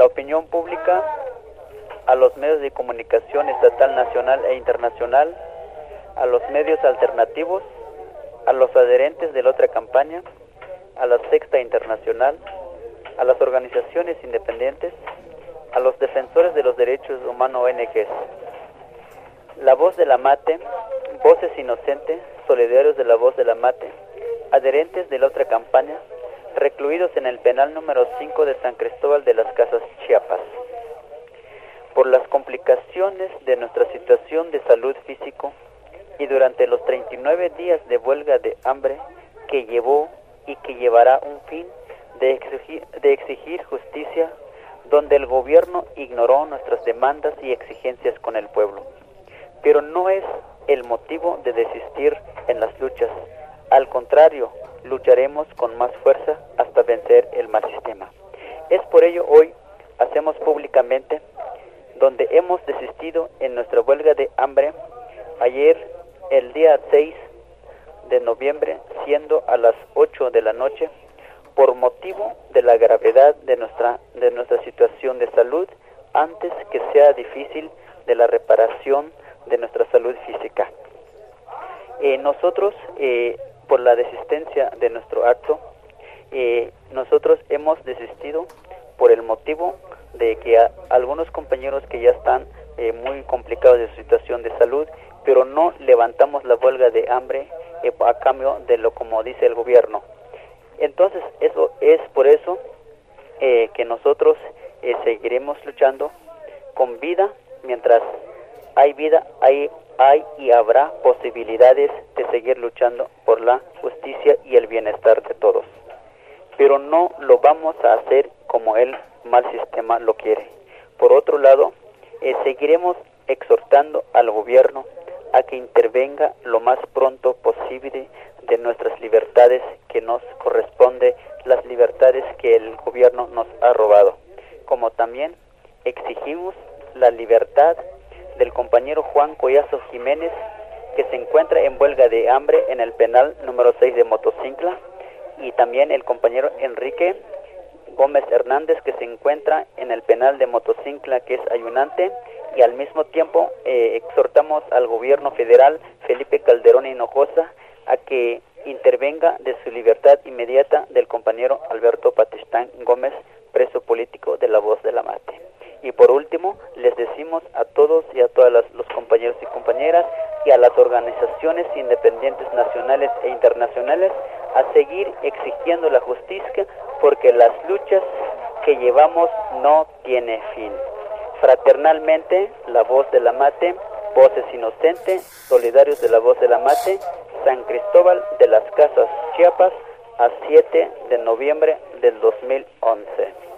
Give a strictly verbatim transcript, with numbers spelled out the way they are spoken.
la opinión pública, a los medios de comunicación estatal, nacional e internacional, a los medios alternativos, a los adherentes de la otra campaña, a la Sexta Internacional, a las organizaciones independientes, a los defensores de los derechos humanos O N Ges. La Voz de la Mate, Voces Inocentes, solidarios de la Voz de la Mate, adherentes de la otra campaña, recluidos en el penal número cinco de San Cristóbal de las Casas, Chiapas. Por las complicaciones de nuestra situación de salud físico y durante los treinta y nueve días de huelga de hambre que llevó y que llevará un fin de exigir, de exigir justicia, donde el gobierno ignoró nuestras demandas y exigencias con el pueblo. Pero no es el motivo de desistir en las luchas. Al contrario, lucharemos con más fuerza hasta vencer el mal sistema. Es por ello hoy hacemos públicamente donde hemos desistido en nuestra huelga de hambre ayer, el día seis de noviembre, siendo a las ocho de la noche, por motivo de la gravedad de nuestra, de nuestra situación de salud, antes que sea difícil de la reparación de nuestra salud física. Eh, nosotros, eh, por la desistencia de nuestro acto, eh, nosotros hemos desistido por el motivo de que a, algunos compañeros que ya están eh, muy complicados de su situación de salud, pero no levantamos la huelga de hambre eh, a cambio de lo como dice el gobierno. Entonces, eso es por eso eh, que nosotros eh, seguiremos luchando con vida. Mientras hay vida, hay, hay y habrá posibilidades de seguir luchando por la justicia y el bienestar de todos. Pero no lo vamos a hacer como el mal sistema lo quiere. Por otro lado, eh, seguiremos exhortando al gobierno a que intervenga lo más pronto posible de nuestras libertades que nos corresponde, las libertades que el gobierno nos ha robado. Como también exigimos la libertad del compañero Juan Collazo Jiménez, que se encuentra en huelga de hambre en el penal número seis de Motocincla, y también el compañero Enrique Gómez Hernández, que se encuentra en el penal de Motocincla, que es ayunante, y al mismo tiempo eh, exhortamos al gobierno federal, Felipe Calderón Hinojosa, a que intervenga de su libertad inmediata del compañero Alberto Patistán Gómez, preso político de la Voz de la Mate. Y por último, les decimos a todos y a todas las, los compañeros y compañeras y a las organizaciones independientes nacionales e internacionales a seguir exigiendo la justicia, porque las luchas que llevamos no tiene fin. Fraternalmente, la Voz de la Mate, Voces Inocentes, solidarios de la Voz de la Mate, San Cristóbal de las Casas, Chiapas, a siete de noviembre del dos mil once.